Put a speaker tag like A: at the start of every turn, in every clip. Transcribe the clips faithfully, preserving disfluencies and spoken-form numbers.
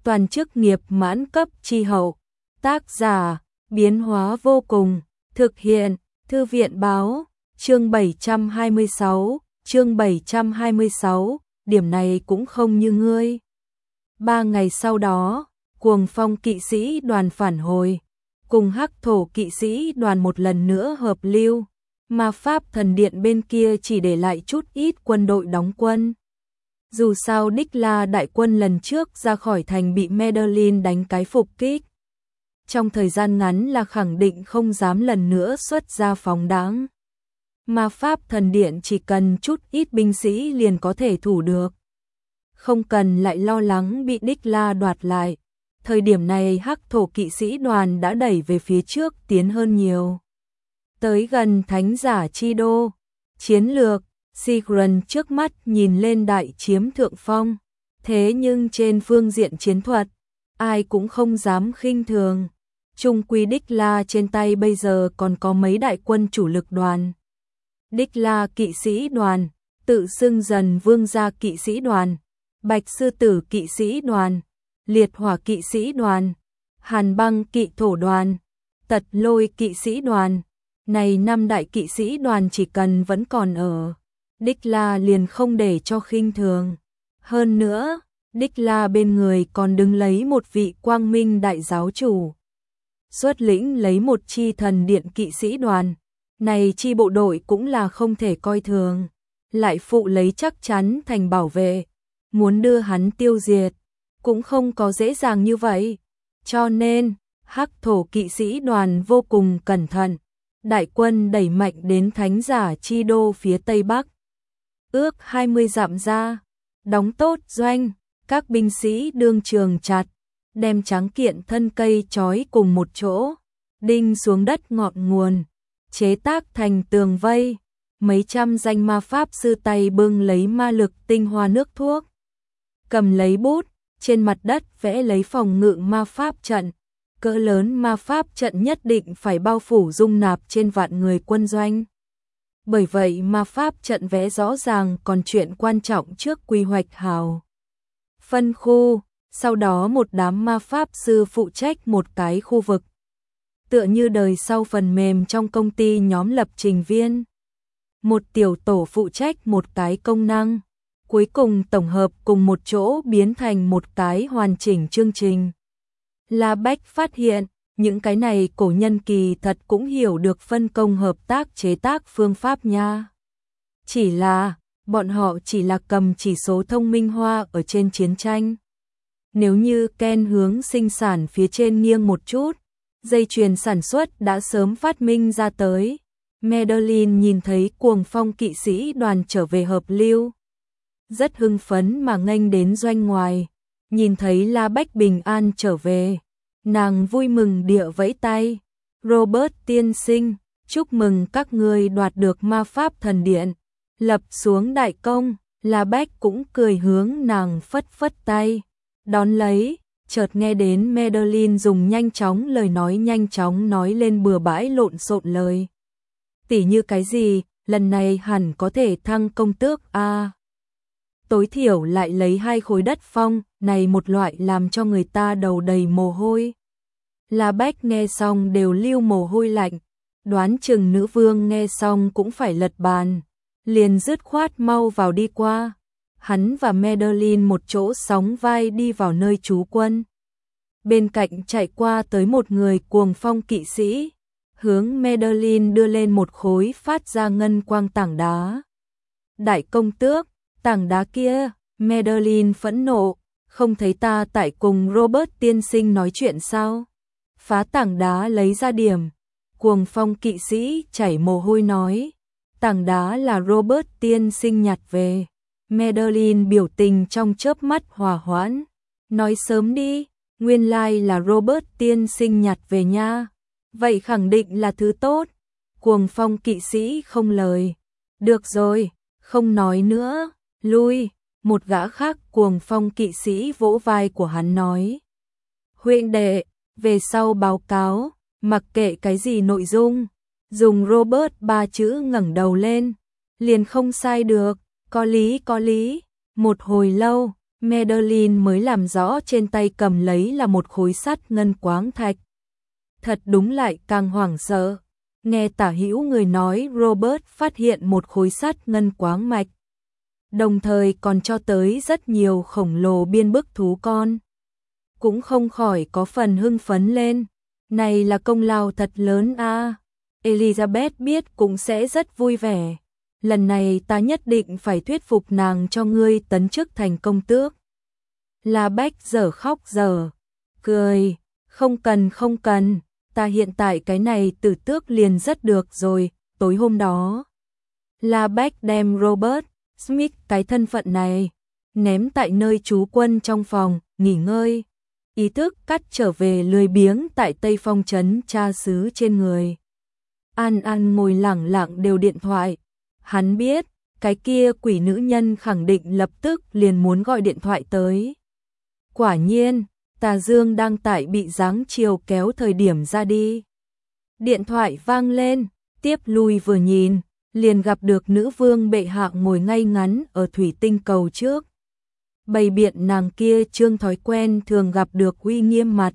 A: toàn chức nghiệp mãn cấp chi hậu. Tác giả, biến hóa vô cùng, thực hiện, Thư viện báo, chương bảy trăm hai mươi sáu, chương bảy trăm hai mươi sáu, điểm này cũng không như ngươi. Ba ngày sau đó, Cuồng Phong kỵ sĩ đoàn phản hồi, cùng Hắc Thổ kỵ sĩ đoàn một lần nữa hợp lưu, mà Pháp thần điện bên kia chỉ để lại chút ít quân đội đóng quân. Dù sao Đích La đại quân lần trước ra khỏi thành bị Medellin đánh cái phục kích. Trong thời gian ngắn là khẳng định không dám lần nữa xuất ra phóng đáng. Mà Pháp thần điện chỉ cần chút ít binh sĩ liền có thể thủ được. Không cần lại lo lắng bị Đích La đoạt lại. Thời điểm này Hắc Thổ kỵ sĩ đoàn đã đẩy về phía trước tiến hơn nhiều. Tới gần thánh giả chi đô, chiến lược, Sigrun trước mắt nhìn lên đại chiếm thượng phong. Thế nhưng trên phương diện chiến thuật, ai cũng không dám khinh thường. Trung quy Đích La trên tay bây giờ còn có mấy đại quân chủ lực đoàn. Đích La kỵ sĩ đoàn, tự xưng dần vương gia kỵ sĩ đoàn, Bạch sư tử kỵ sĩ đoàn, Liệt hỏa kỵ sĩ đoàn, Hàn băng kỵ thổ đoàn, Tật lôi kỵ sĩ đoàn. Này năm đại kỵ sĩ đoàn chỉ cần vẫn còn ở, Đích La liền không để cho khinh thường. Hơn nữa, Đích La bên người còn đứng lấy một vị quang minh đại giáo chủ. Xuất lĩnh lấy một chi thần điện kỵ sĩ đoàn. Này chi bộ đội cũng là không thể coi thường. Lại phụ lấy chắc chắn thành bảo vệ. Muốn đưa hắn tiêu diệt, cũng không có dễ dàng như vậy. Cho nên, Hắc Thổ kỵ sĩ đoàn vô cùng cẩn thận. Đại quân đẩy mạnh đến thánh giả chi đô phía tây bắc. Ước hai mươi dặm ra, đóng tốt doanh, các binh sĩ đương trường chặt, đem tráng kiện thân cây trói cùng một chỗ, đinh xuống đất ngọn nguồn, chế tác thành tường vây. Mấy trăm danh ma pháp sư tay bưng lấy ma lực tinh hoa nước thuốc, cầm lấy bút, trên mặt đất vẽ lấy phòng ngự ma pháp trận. Cỡ lớn ma pháp trận nhất định phải bao phủ dung nạp trên vạn người quân doanh. Bởi vậy ma pháp trận vẽ rõ ràng còn chuyện quan trọng trước quy hoạch hào. Phân khu, sau đó một đám ma pháp sư phụ trách một cái khu vực. Tựa như đời sau phần mềm trong công ty nhóm lập trình viên. Một tiểu tổ phụ trách một cái công năng. Cuối cùng tổng hợp cùng một chỗ biến thành một cái hoàn chỉnh chương trình. La Bách phát hiện, những cái này cổ nhân kỳ thật cũng hiểu được phân công hợp tác chế tác phương pháp nha. Chỉ là, bọn họ chỉ là cầm chỉ số thông minh hoa ở trên chiến tranh. Nếu như Ken hướng sinh sản phía trên nghiêng một chút, dây chuyền sản xuất đã sớm phát minh ra tới. Medellin nhìn thấy Cuồng Phong kỵ sĩ đoàn trở về hợp lưu. Rất hưng phấn mà nghênh đến doanh ngoài. Nhìn thấy La Bách bình an trở về, nàng vui mừng địa vẫy tay. Robert tiên sinh, chúc mừng các ngươi đoạt được ma pháp thần điện, lập xuống đại công. La Bách cũng cười hướng nàng phất phất tay, đón lấy. Chợt nghe đến Medellin dùng nhanh chóng lời nói nhanh chóng nói lên bừa bãi lộn xộn lời. Tỉ như cái gì, lần này hẳn có thể thăng công tước a. À, tối thiểu lại lấy hai khối đất phong, này một loại làm cho người ta đầu đầy mồ hôi. La Bách nghe xong đều lưu mồ hôi lạnh, đoán chừng nữ vương nghe xong cũng phải lật bàn, liền dứt khoát mau vào đi qua. Hắn và Medellin một chỗ sóng vai đi vào nơi trú quân. Bên cạnh chạy qua tới một người Cuồng Phong kỵ sĩ, hướng Medellin đưa lên một khối phát ra ngân quang tảng đá. Đại công tước, tảng đá kia. Medellin phẫn nộ, không thấy ta tại cùng Robert tiên sinh nói chuyện sao? Phá tảng đá lấy ra điểm. Cuồng Phong kỵ sĩ chảy mồ hôi nói, tảng đá là Robert tiên sinh nhặt về. Medellin biểu tình trong chớp mắt hòa hoãn, nói sớm đi, nguyên lai like là Robert tiên sinh nhặt về nha. Vậy khẳng định là thứ tốt. Cuồng Phong kỵ sĩ không lời. Được rồi, không nói nữa, lui. Một gã khác Cuồng Phong kỵ sĩ vỗ vai của hắn nói, huynh đệ, về sau báo cáo, mặc kệ cái gì nội dung, dùng Robert ba chữ ngẩng đầu lên, liền không sai được. Có lý có lý. Một hồi lâu, Madeline mới làm rõ trên tay cầm lấy là một khối sắt ngân quáng thạch. Thật đúng lại càng hoảng sợ. Nghe tả hữu người nói Robert phát hiện một khối sắt ngân quáng mạch. Đồng thời còn cho tới rất nhiều khổng lồ biên bức thú con. Cũng không khỏi có phần hưng phấn lên. Này là công lao thật lớn a. À. Elizabeth biết cũng sẽ rất vui vẻ. Lần này ta nhất định phải thuyết phục nàng cho ngươi tấn chức thành công tước. La Bách giờ khóc giờ cười. Không cần không cần. Ta hiện tại cái này tử tước liền rất được rồi. Tối hôm đó La Bách đem Robert Smith cái thân phận này ném tại nơi trú quân trong phòng nghỉ ngơi. Ý thức cắt trở về lười biếng tại Tây Phong trấn cha xứ trên người. An An ngồi lẳng lặng đều điện thoại. Hắn biết, cái kia quỷ nữ nhân khẳng định lập tức liền muốn gọi điện thoại tới. Quả nhiên, Tà Dương đang tại bị giáng chiều kéo thời điểm ra đi. Điện thoại vang lên, tiếp lui vừa nhìn, liền gặp được nữ vương bệ hạ ngồi ngay ngắn ở thủy tinh cầu trước. Bày biện nàng kia trương thói quen thường gặp được uy nghiêm mặt.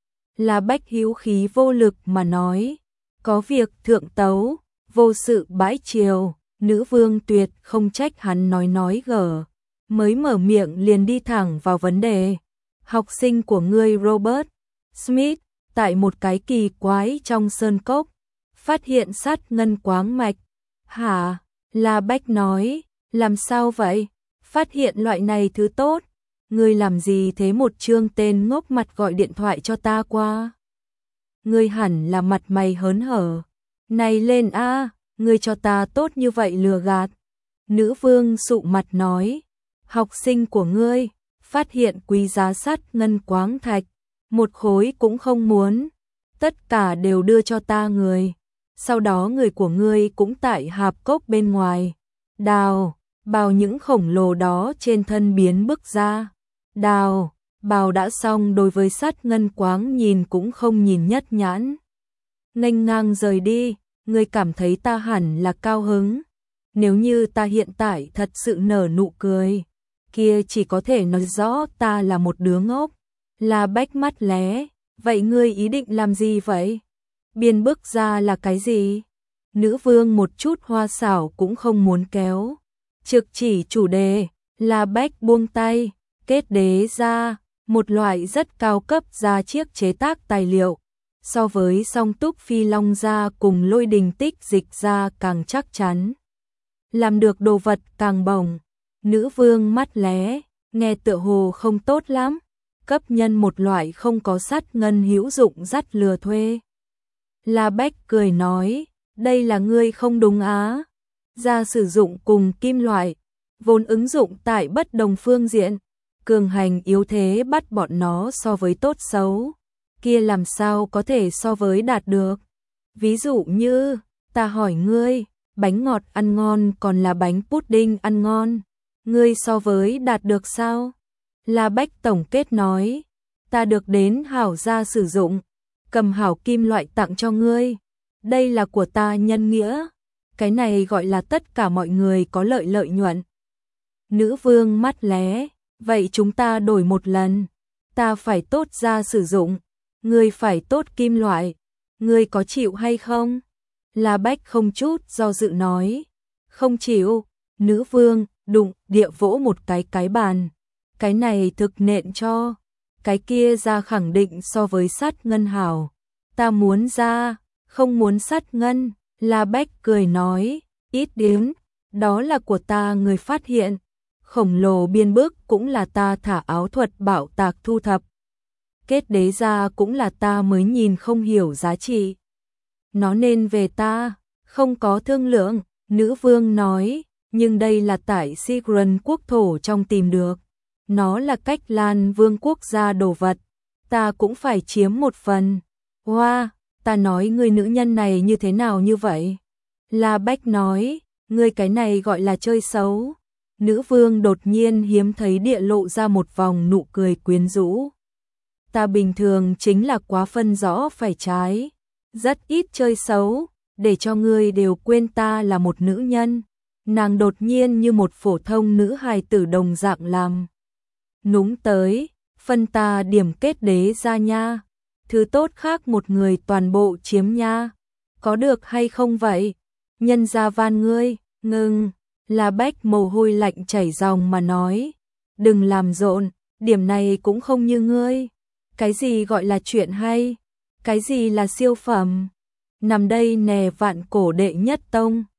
A: Là Bách hữu khí vô lực mà nói, có việc thượng tấu, vô sự bãi triều. Nữ vương tuyệt không trách hắn nói nói gở, mới mở miệng liền đi thẳng vào vấn đề. Học sinh của ngươi Robert Smith, tại một cái kỳ quái trong sơn cốc, phát hiện sắt ngân quáng mạch. Hả? La Bách nói, làm sao vậy? Phát hiện loại này thứ tốt. Ngươi làm gì thế một trương tên ngốc mặt gọi điện thoại cho ta qua? Ngươi hẳn là mặt mày hớn hở. Này lên a, ngươi cho ta tốt như vậy lừa gạt. Nữ vương sụ mặt nói, học sinh của ngươi phát hiện quý giá sắt ngân quáng thạch, một khối cũng không muốn, tất cả đều đưa cho ta người. Sau đó người của ngươi cũng tại hạp cốc bên ngoài đào bào những khổng lồ đó trên thân biến bức ra. Đào bào đã xong đối với sắt ngân quáng nhìn cũng không nhìn nhất nhãn. Nghênh ngang rời đi. Ngươi cảm thấy ta hẳn là cao hứng. Nếu như ta hiện tại thật sự nở nụ cười, kia chỉ có thể nói rõ ta là một đứa ngốc. La Bách mắt lé, vậy ngươi ý định làm gì vậy? Biên bức ra là cái gì? Nữ vương một chút hoa xảo cũng không muốn kéo. Trực chỉ chủ đề, La Bách buông tay, kết đế ra, một loại rất cao cấp ra chiếc chế tác tài liệu. So với song túc phi long ra cùng lôi đình tích dịch ra càng chắc chắn. Làm được đồ vật càng bồng. Nữ vương mắt lé, nghe tựa hồ không tốt lắm. Cấp nhân một loại không có sắt ngân hữu dụng dắt lừa thuê. La Bách cười nói, đây là ngươi không đúng á. Ra sử dụng cùng kim loại, vốn ứng dụng tại bất đồng phương diện. Cường hành yếu thế bắt bọn nó so với tốt xấu. Kia làm sao có thể so với đạt được. Ví dụ như, ta hỏi ngươi, bánh ngọt ăn ngon còn là bánh pudding ăn ngon. Ngươi so với đạt được sao? La Bách tổng kết nói, ta được đến hảo gia sử dụng, cầm hảo kim loại tặng cho ngươi. Đây là của ta nhân nghĩa. Cái này gọi là tất cả mọi người có lợi lợi nhuận. Nữ vương mắt lé, vậy chúng ta đổi một lần. Ta phải tốt gia sử dụng. Ngươi phải tốt kim loại, ngươi có chịu hay không? La Bách không chút do dự nói, không chịu. Nữ vương đụng địa vỗ một cái cái bàn, cái này thực nện cho, cái kia ra khẳng định so với sắt ngân hảo. Ta muốn ra, không muốn sắt ngân. La Bách cười nói, ít điếm, đó là của ta người phát hiện, khổng lồ biên bức cũng là ta thả áo thuật bảo tạc thu thập. Kết đế ra cũng là ta mới nhìn không hiểu giá trị. Nó nên về ta, không có thương lượng. Nữ vương nói, nhưng đây là tại Sigurd quốc thổ trong tìm được. Nó là cách Lan vương quốc gia đồ vật, ta cũng phải chiếm một phần. Hoa, wow, ta nói người nữ nhân này như thế nào như vậy? La Bách nói, ngươi cái này gọi là chơi xấu. Nữ vương đột nhiên hiếm thấy địa lộ ra một vòng nụ cười quyến rũ. Ta bình thường chính là quá phân rõ phải trái, rất ít chơi xấu, để cho ngươi đều quên ta là một nữ nhân. Nàng đột nhiên như một phổ thông nữ hài tử đồng dạng làm núng tới, phân ta điểm kết đế ra nha, thứ tốt khác một người toàn bộ chiếm nha, có được hay không vậy? Nhân gia van ngươi, ngừng, La Bách mồ hôi lạnh chảy ròng mà nói, đừng làm rộn, điểm này cũng không như ngươi. Cái gì gọi là chuyện hay? Cái gì là siêu phẩm? Nằm đây nè vạn cổ đệ nhất tông.